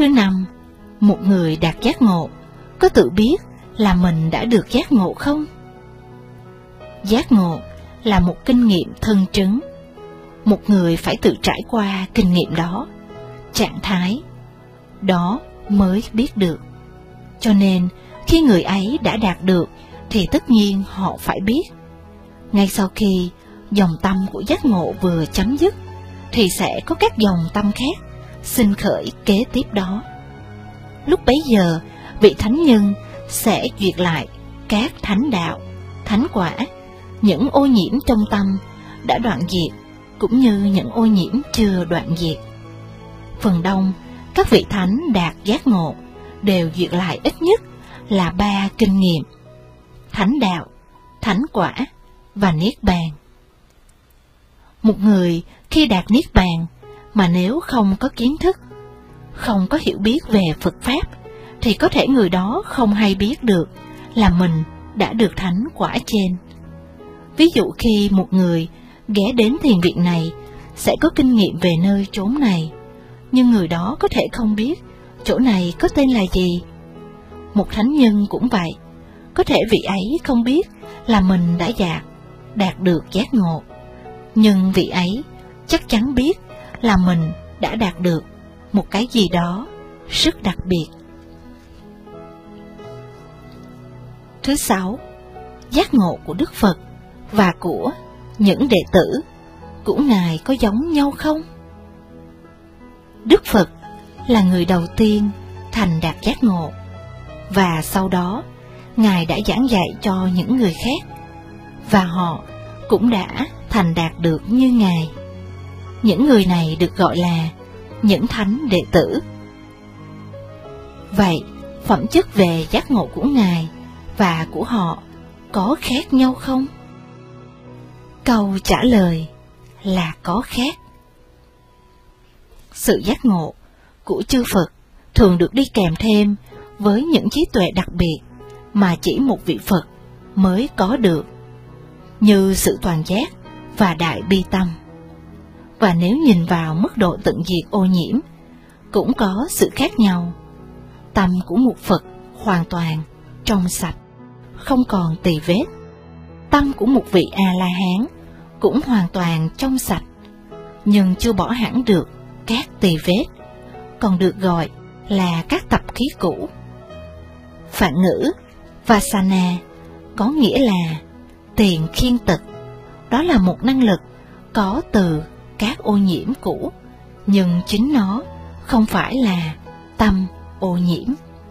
Thứ năm, một người đạt giác ngộ có tự biết là mình đã được giác ngộ không? Giác ngộ là một kinh nghiệm thân chứng. Một người phải tự trải qua kinh nghiệm đó, trạng thái đó mới biết được. Cho nên, khi người ấy đã đạt được thì tất nhiên họ phải biết. Ngay sau khi dòng tâm của giác ngộ vừa chấm dứt thì sẽ có các dòng tâm khác sinh khởi kế tiếp đó. Lúc bấy giờ, vị thánh nhân sẽ duyệt lại các thánh đạo, thánh quả, những ô nhiễm trong tâm đã đoạn diệt cũng như những ô nhiễm chưa đoạn diệt. Phần đông các vị thánh đạt giác ngộ đều duyệt lại ít nhất là 3 kinh nghiệm: thánh đạo, thánh quả và niết bàn. Một người khi đạt niết bàn mà nếu không có kiến thức, không có hiểu biết về Phật Pháp, thì có thể người đó không hay biết được là mình đã được thánh quả trên. Ví dụ khi một người ghé đến thiền viện này sẽ có kinh nghiệm về nơi chốn này, nhưng người đó có thể không biết chỗ này có tên là gì. Một thánh nhân cũng vậy, có thể vị ấy không biết là mình đã đạt được giác ngộ, nhưng vị ấy chắc chắn biết là mình đã đạt được một cái gì đó rất đặc biệt. Thứ sáu, giác ngộ của Đức Phật và của những đệ tử của Ngài có giống nhau không? Đức Phật là người đầu tiên thành đạt giác ngộ, và sau đó Ngài đã giảng dạy cho những người khác, và họ cũng đã thành đạt được như Ngài. Những người này được gọi là những thánh đệ tử. Vậy, phẩm chất về giác ngộ của Ngài và của họ có khác nhau không? Câu trả lời là có khác. Sự giác ngộ của chư Phật thường được đi kèm thêm với những trí tuệ đặc biệt mà chỉ một vị Phật mới có được, như sự toàn giác và đại bi tâm. Và nếu nhìn vào mức độ tận diệt ô nhiễm, cũng có sự khác nhau. Tâm của một Phật hoàn toàn trong sạch, không còn tỳ vết. Tâm của một vị A-la-hán cũng hoàn toàn trong sạch, nhưng chưa bỏ hẳn được các tỳ vết, còn được gọi là các tập khí cũ. Phạn ngữ Vasana có nghĩa là tiền khiên tật. Đó là một năng lực có từ các ô nhiễm cũ, nhưng chính nó không phải là tâm ô nhiễm.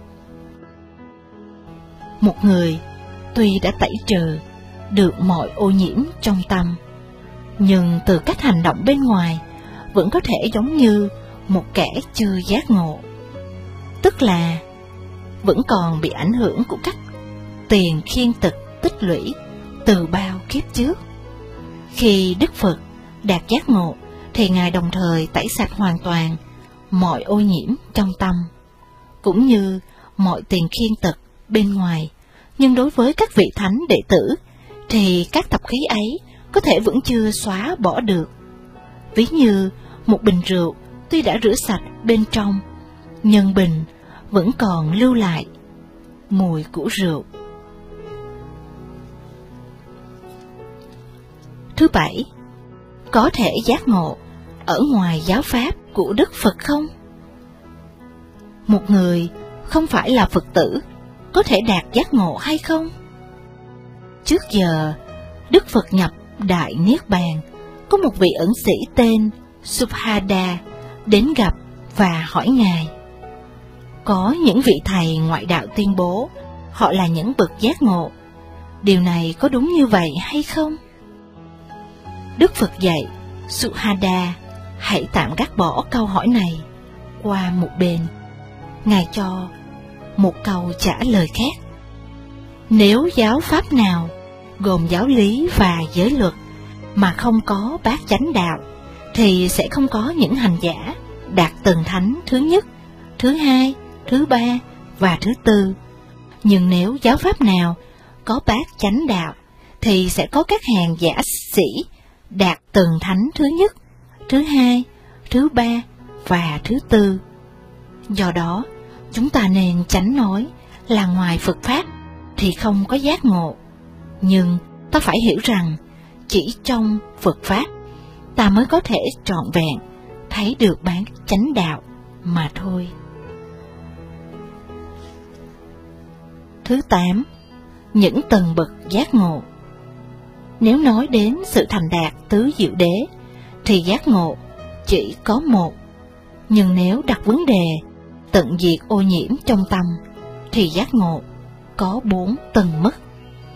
Một người tuy đã tẩy trừ được mọi ô nhiễm trong tâm, nhưng từ cách hành động bên ngoài vẫn có thể giống như một kẻ chưa giác ngộ, tức là vẫn còn bị ảnh hưởng của các tiền khiên tật tích lũy từ bao kiếp trước. Khi Đức Phật đạt giác ngộ thì Ngài đồng thời tẩy sạch hoàn toàn mọi ô nhiễm trong tâm, cũng như mọi tiền khiên tật bên ngoài. Nhưng đối với các vị thánh đệ tử thì các tập khí ấy có thể vẫn chưa xóa bỏ được. Ví như một bình rượu tuy đã rửa sạch bên trong, nhưng bình vẫn còn lưu lại mùi của rượu. Thứ bảy, có thể giác ngộ ở ngoài giáo pháp của Đức Phật không? Một người không phải là Phật tử có thể đạt giác ngộ hay không? Trước giờ, Đức Phật nhập Đại Niết Bàn, có một vị ẩn sĩ tên Subhada đến gặp và hỏi Ngài. Có những vị thầy ngoại đạo tuyên bố họ là những bậc giác ngộ. Điều này có đúng như vậy hay không? Đức Phật dạy Subhada hãy tạm gác bỏ câu hỏi này qua một bên. Ngài cho một câu trả lời khác. Nếu giáo pháp nào gồm giáo lý và giới luật mà không có bát chánh đạo thì sẽ không có những hành giả đạt tầng thánh thứ nhất, thứ hai, thứ ba và thứ tư. Nhưng nếu giáo pháp nào có bát chánh đạo thì sẽ có các hàng giả sĩ đạt tầng thánh thứ nhất, thứ hai, thứ ba và thứ tư. Do đó, chúng ta nên tránh nói là ngoài Phật Pháp thì không có giác ngộ. Nhưng ta phải hiểu rằng chỉ trong Phật Pháp ta mới có thể trọn vẹn thấy được bản chánh đạo mà thôi. Thứ 8. Những tầng bậc giác ngộ. Nếu nói đến sự thành đạt tứ diệu đế thì giác ngộ chỉ có một. Nhưng nếu đặt vấn đề tận diệt ô nhiễm trong tâm thì giác ngộ có 4 tầng mức.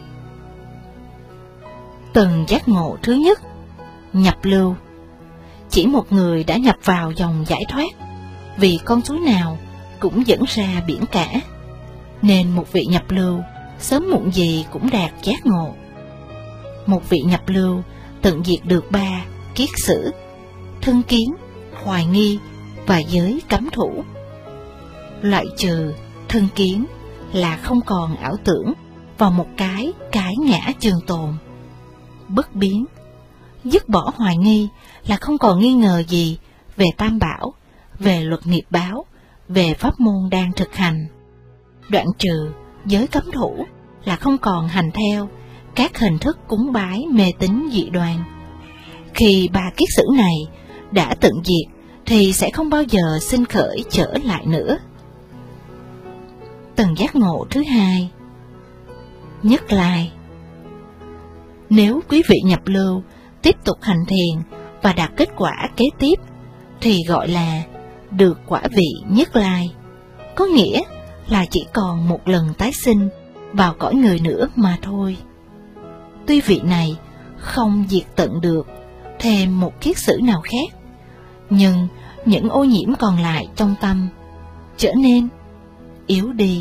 Tầng giác ngộ thứ nhất, nhập lưu. Chỉ một người đã nhập vào dòng giải thoát, vì con suối nào cũng dẫn ra biển cả, nên một vị nhập lưu sớm muộn gì cũng đạt giác ngộ. Một vị nhập lưu tận diệt được 3 kiết sử: thân kiến, hoài nghi và giới cấm thủ. Loại trừ thân kiến là không còn ảo tưởng vào một cái ngã trường tồn, bất biến. Dứt bỏ hoài nghi là không còn nghi ngờ gì về tam bảo, về luật nghiệp báo, về pháp môn đang thực hành. Đoạn trừ giới cấm thủ là không còn hành theo các hình thức cúng bái mê tín dị đoan. Khi 3 kiết sử này đã tận diệt thì sẽ không bao giờ sinh khởi trở lại nữa. Tầng giác ngộ thứ hai, nhất lai. Nếu quý vị nhập lưu tiếp tục hành thiền và đạt kết quả kế tiếp thì gọi là được quả vị nhất lai, có nghĩa là chỉ còn một lần tái sinh vào cõi người nữa mà thôi. Tuy vị này không diệt tận được thêm một kiết sử nào khác, nhưng những ô nhiễm còn lại trong tâm trở nên yếu đi.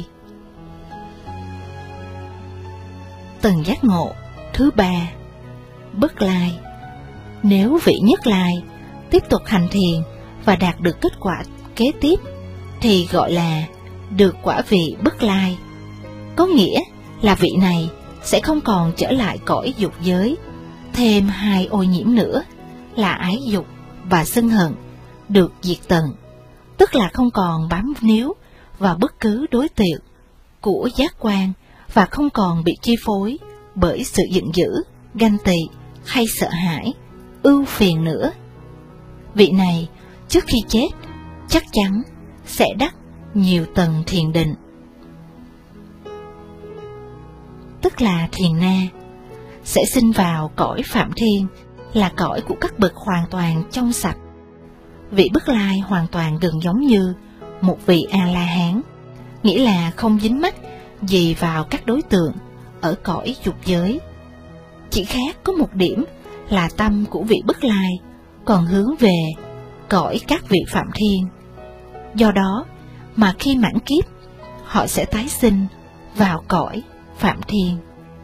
Tầng giác ngộ thứ ba, bất lai. Nếu vị nhất lai tiếp tục hành thiền và đạt được kết quả kế tiếp thì gọi là được quả vị bất lai, có nghĩa là vị này sẽ không còn trở lại cõi dục giới, thêm 2 ô nhiễm nữa là ái dục và sân hận được diệt tận, tức là không còn bám níu vào bất cứ đối tượng của giác quan và không còn bị chi phối bởi sự giận dữ, ganh tị hay sợ hãi, ưu phiền nữa. Vị này trước khi chết chắc chắn sẽ đắc nhiều tầng thiền định, tức là thiền na, sẽ sinh vào cõi Phạm Thiên, là cõi của các bậc hoàn toàn trong sạch. Vị bất lai hoàn toàn gần giống như một vị A-la-hán, nghĩa là không dính mắc gì vào các đối tượng ở cõi dục giới. Chỉ khác có một điểm là tâm của vị bất lai còn hướng về cõi các vị Phạm Thiên. Do đó mà khi mãn kiếp, họ sẽ tái sinh vào cõi Phạm Thiên.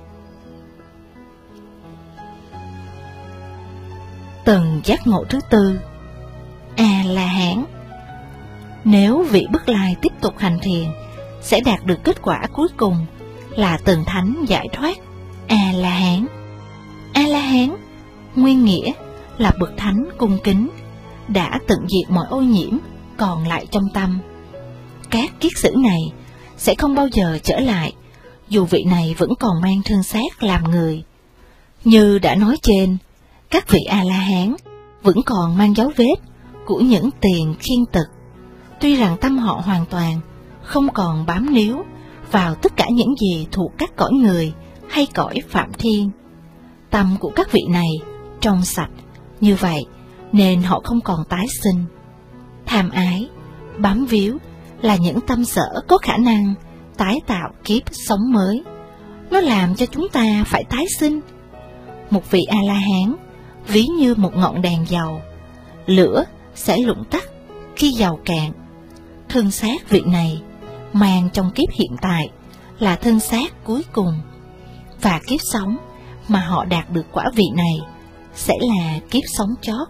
Tầng giác ngộ thứ tư, A-la-hán. Nếu vị bất lai tiếp tục hành thiền, sẽ đạt được kết quả cuối cùng là tầng thánh giải thoát, A-la-hán. A-la-hán nguyên nghĩa là bậc thánh cung kính, đã tận diệt mọi ô nhiễm còn lại trong tâm. Các kiết sử này sẽ không bao giờ trở lại, dù vị này vẫn còn mang thân xác làm người. Như đã nói trên, các vị A-la-hán vẫn còn mang dấu vết của những tiền khiên tật, tuy rằng tâm họ hoàn toàn không còn bám níu vào tất cả những gì thuộc các cõi người hay cõi Phạm Thiên. Tâm của các vị này trong sạch như vậy nên họ không còn tái sinh. Tham ái, bám víu là những tâm sở có khả năng tái tạo kiếp sống mới. Nó làm cho chúng ta phải tái sinh. Một vị A-la-hán ví như một ngọn đèn dầu, lửa sẽ lụng tắt khi dầu cạn. Thân xác vị này mang trong kiếp hiện tại là thân xác cuối cùng, và kiếp sống mà họ đạt được quả vị này sẽ là kiếp sống chót.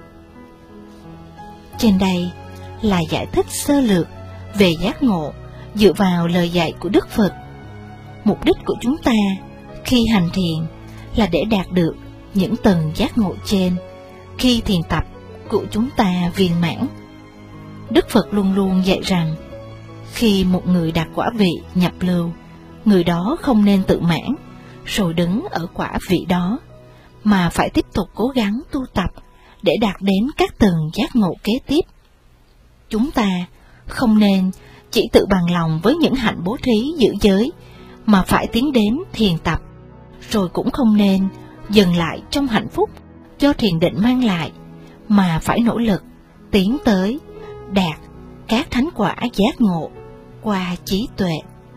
Trên đây là giải thích sơ lược về giác ngộ dựa vào lời dạy của Đức Phật. Mục đích của chúng ta khi hành thiền là để đạt được những tầng giác ngộ trên khi thiền tập của chúng ta viên mãn. Đức Phật luôn luôn dạy rằng, khi một người đạt quả vị nhập lưu, người đó không nên tự mãn, rồi đứng ở quả vị đó, mà phải tiếp tục cố gắng tu tập để đạt đến các tầng giác ngộ kế tiếp. Chúng ta không nên chỉ tự bằng lòng với những hạnh bố thí giữ giới, mà phải tiến đến thiền tập, rồi cũng không nên dừng lại trong hạnh phúc do thiền định mang lại, mà phải nỗ lực tiến tới đạt các thánh quả giác ngộ qua trí tuệ.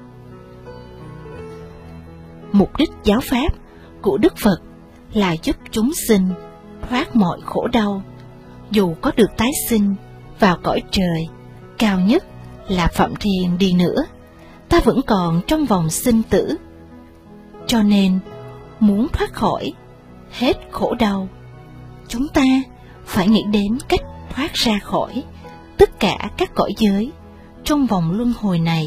Mục đích giáo pháp của Đức Phật là giúp chúng sinh thoát mọi khổ đau, dù có được tái sinh vào cõi trời cao nhất là Phạm Thiên đi nữa, ta vẫn còn trong vòng sinh tử. Cho nên, muốn thoát khỏi hết khổ đau, chúng ta phải nghĩ đến cách thoát ra khỏi tất cả các cõi giới trong vòng luân hồi này.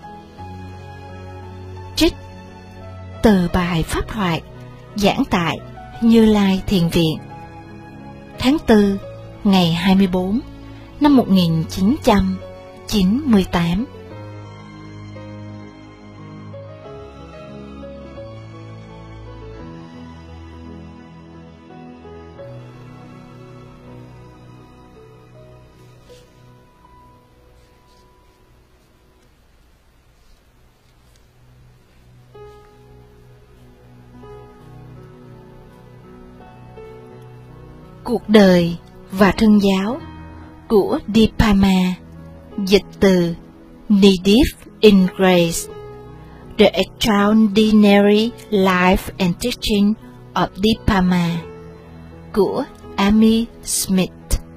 Trích từ bài pháp thoại giảng tại Như Lai Thiền Viện, tháng 4 ngày 24 năm 1998. Cuộc đời và thân giáo của Dipama, dịch từ Needed in Grace, The Extraordinary Life and Teaching of Dipama của Amy Smith.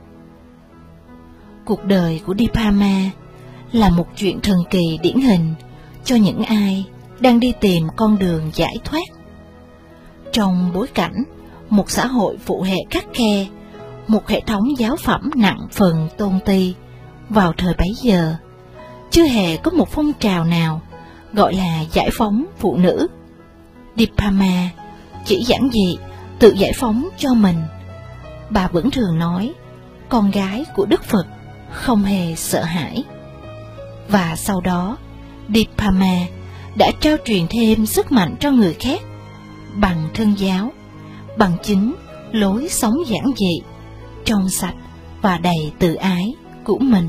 Cuộc đời của Dipama là một chuyện thần kỳ điển hình cho những ai đang đi tìm con đường giải thoát. Trong bối cảnh một xã hội phụ hệ khắt khe, một hệ thống giáo phẩm nặng phần tôn ti, vào thời bấy giờ, chưa hề có một phong trào nào gọi là giải phóng phụ nữ. Dipama chỉ giản dị tự giải phóng cho mình. Bà vẫn thường nói, con gái của Đức Phật không hề sợ hãi. Và sau đó, Dipama đã trao truyền thêm sức mạnh cho người khác bằng thân giáo, bằng chính lối sống giản dị, trong sạch và đầy từ ái của mình.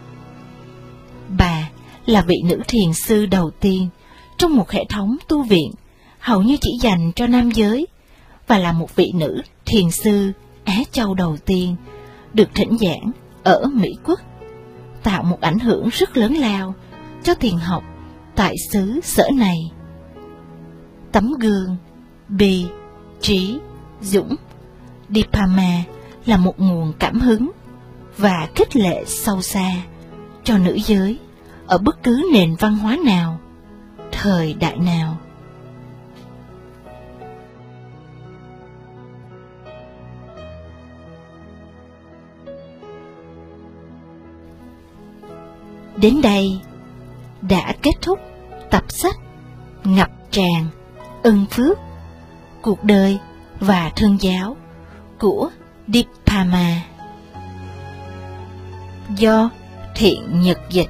Bà là vị nữ thiền sư đầu tiên trong một hệ thống tu viện hầu như chỉ dành cho nam giới, và là một vị nữ thiền sư Á Châu đầu tiên được thỉnh giảng ở Mỹ Quốc, tạo một ảnh hưởng rất lớn lao cho thiền học tại xứ sở này. Tấm gương bi, trí, dũng, Dipama là một nguồn cảm hứng và khích lệ sâu xa cho nữ giới ở bất cứ nền văn hóa nào, thời đại nào. Đến đây đã kết thúc tập sách Ngập tràn ân phước, cuộc đời và thân giáo của Dipama, do Thiện Nhật dịch.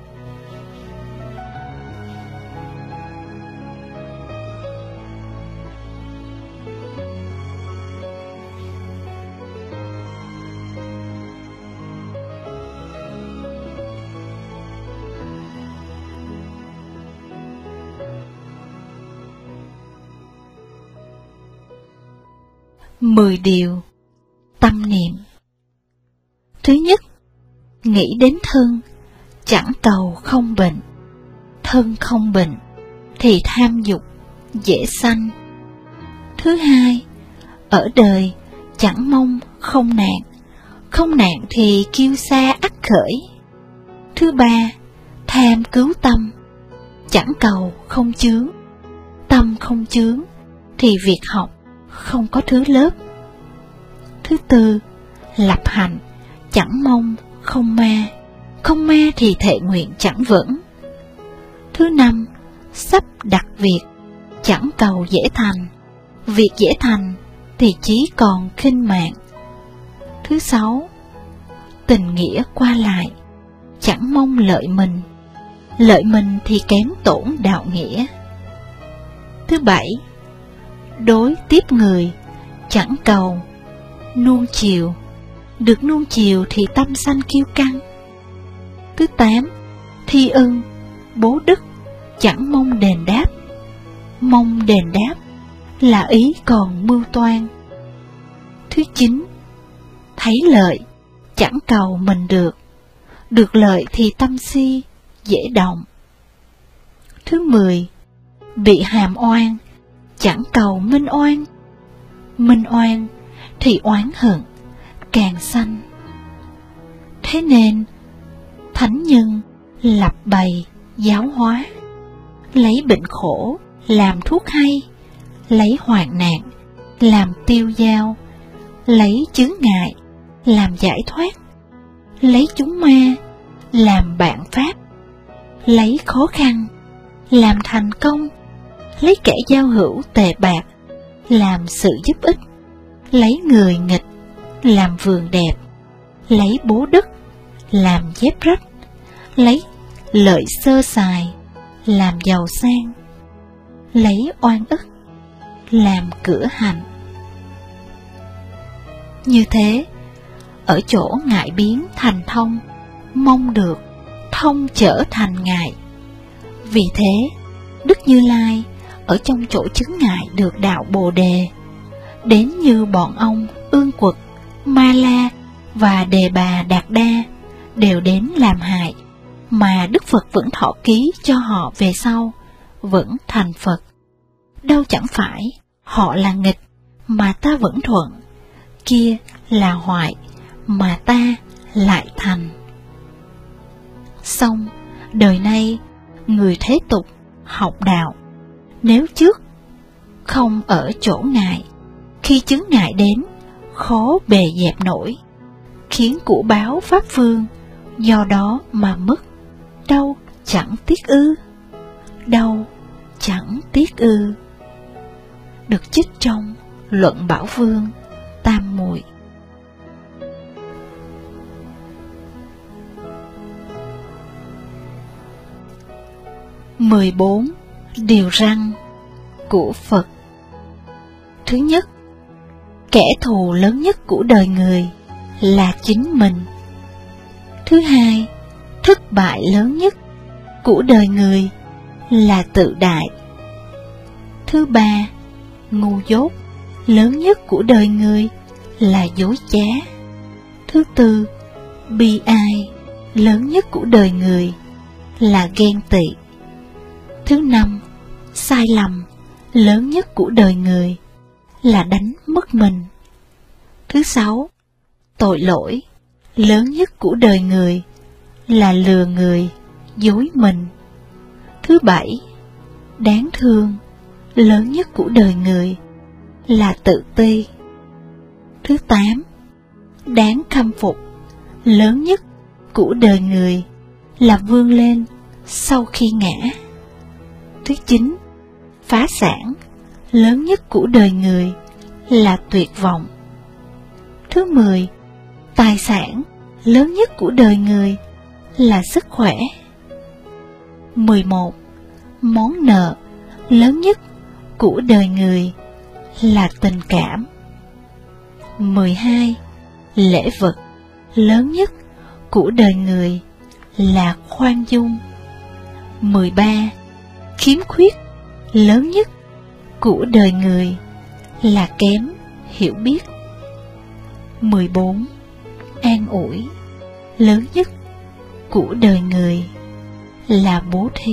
Mười điều tâm niệm. Thứ nhất, nghĩ đến thân, chẳng cầu không bệnh. Thân không bệnh thì tham dục dễ sanh. Thứ hai, ở đời chẳng mong không nạn, không nạn thì kiêu sa ắt khởi. Thứ ba, tham cứu tâm, chẳng cầu không chướng. Tâm không chướng thì việc học không có thứ lớp. Thứ tư, lập hạnh, chẳng mong không ma, không ma thì thệ nguyện chẳng vững. Thứ năm, sắp đặt việc, chẳng cầu dễ thành, việc dễ thành thì chí còn khinh mạng. Thứ sáu, tình nghĩa qua lại, chẳng mong lợi mình thì kém tổn đạo nghĩa. Thứ bảy, đối tiếp người, chẳng cầu nuông chiều, được nuông chiều thì tâm sanh kiêu căng. Thứ tám, thi ân, bố đức, chẳng mong đền đáp là ý còn mưu toan. Thứ chín, thấy lợi, chẳng cầu mình được lợi thì tâm si, dễ động. Thứ 10, bị hàm oan, chẳng cầu minh oan thì oán hận càng sanh. Thế nên thánh nhân lập bày giáo hóa, lấy bệnh khổ làm thuốc hay, lấy hoạn nạn làm tiêu dao, lấy chướng ngại làm giải thoát, lấy chúng ma làm bạn pháp, lấy khó khăn làm thành công, lấy kẻ giao hữu tệ bạc làm sự giúp ích, lấy người nghịch làm vườn đẹp, lấy bố đức làm dép rách, lấy lợi sơ sài làm giàu sang, lấy oan ức làm cửa hạnh. Như thế, ở chỗ ngại biến thành thông, mong được thông trở thành ngại. Vì thế, Đức Như Lai ở trong chỗ chứng ngại được đạo Bồ Đề, đến như bọn ông Ương Quật, Ma La và Đề Bà Đạt Đa đều đến làm hại, mà Đức Phật vẫn thọ ký cho họ về sau, vẫn thành Phật. Đâu chẳng phải họ là nghịch mà ta vẫn thuận, kia là hoại mà ta lại thành. Xong, đời nay, người thế tục học đạo, nếu trước không ở chỗ ngại, khi chứng ngại đến, khó bề dẹp nổi, khiến của báo pháp phương do đó mà mất, đâu chẳng tiếc ư, đâu chẳng tiếc ư. Được trích trong Luận Bảo Vương Tam Muội. Mười 14. Điều răn của Phật. Thứ nhất, kẻ thù lớn nhất của đời người là chính mình. Thứ hai, thất bại lớn nhất của đời người là tự đại. Thứ ba, ngu dốt lớn nhất của đời người là dối trá. Thứ tư, bi ai lớn nhất của đời người là ghen tị. Thứ năm, sai lầm lớn nhất của đời người là đánh mất mình. Thứ sáu, tội lỗi lớn nhất của đời người là lừa người, dối mình. Thứ bảy, đáng thương lớn nhất của đời người là tự ti. Thứ tám, đáng khâm phục lớn nhất của đời người là vươn lên sau khi ngã. Thứ chín, phá sản lớn nhất của đời người là tuyệt vọng. Thứ 10, tài sản lớn nhất của đời người là sức khỏe. 11, món nợ lớn nhất của đời người là tình cảm. 12, lễ vật lớn nhất của đời người là khoan dung. 13, khiếm khuyết lớn nhất của đời người là kém hiểu biết. 14, an ủi lớn nhất của đời người là bố thí.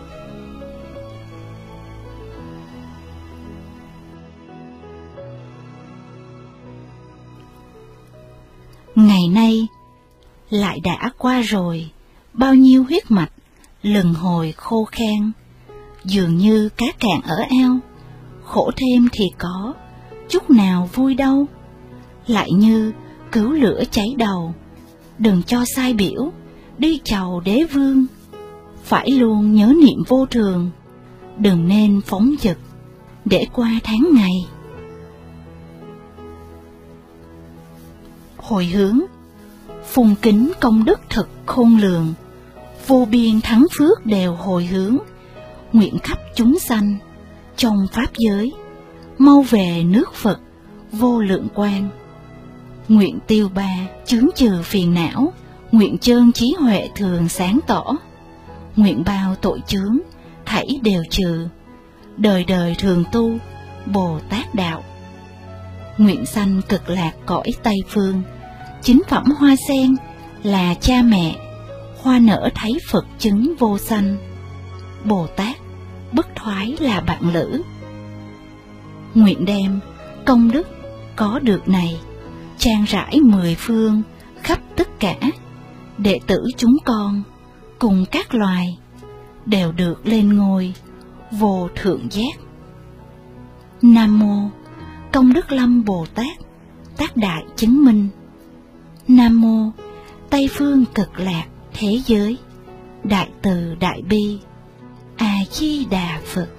Ngày nay lại đã qua rồi, bao nhiêu huyết mạch lần hồi khô khan, dường như cá cạn ở ao, khổ thêm thì có, chút nào vui đâu. Lại như cứu lửa cháy đầu, đừng cho sai biểu, đi chầu đế vương. Phải luôn nhớ niệm vô thường, đừng nên phóng dật, để qua tháng ngày. Hồi hướng, phung kính công đức thực khôn lường, vô biên thắng phước đều hồi hướng, nguyện khắp chúng sanh trong pháp giới mau về nước Phật vô lượng quang. Nguyện tiêu ba chướng trừ phiền não, nguyện chơn trí huệ thường sáng tỏ, nguyện bao tội chướng thảy đều trừ, đời đời thường tu Bồ Tát đạo. Nguyện sanh cực lạc cõi Tây Phương, chính phẩm hoa sen là cha mẹ, hoa nở thấy Phật chứng vô sanh, Bồ Tát bất thoái là bạn lữ. Nguyện đem công đức có được này trang rải mười phương khắp tất cả, đệ tử chúng con cùng các loài đều được lên ngôi vô thượng giác. Nam mô Công Đức Lâm Bồ Tát, tác đại chứng minh. Nam mô Tây phương cực lạc thế giới, đại từ đại bi A Di Đà Phật.